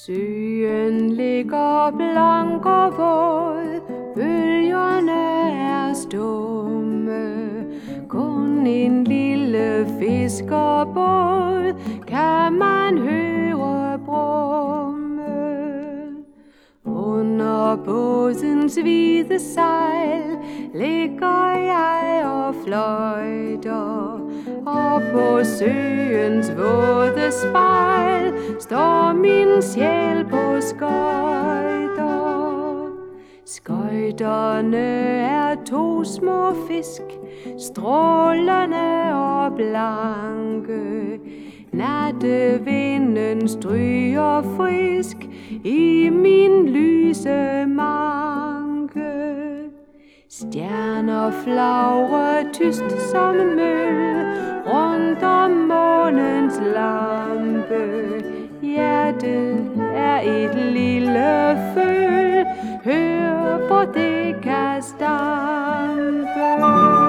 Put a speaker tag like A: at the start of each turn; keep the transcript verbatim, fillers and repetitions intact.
A: Søen ligger blank og våd, bølgerne er stumme. Kun en lille fiskerbåd kan man høre brumme. Under bådens hvide sejl ligger jeg og fløjter, og på søens våde spejl står min sjæl på skøjter. Skøjterne er to små fisk, strålende og blanke. Nattevinden stryger frisk i min lyse manke. Stjerner flagrer tyst som møl rundt om månens lampe. Hjertet er et lille føl, hør hvor det kan stampe.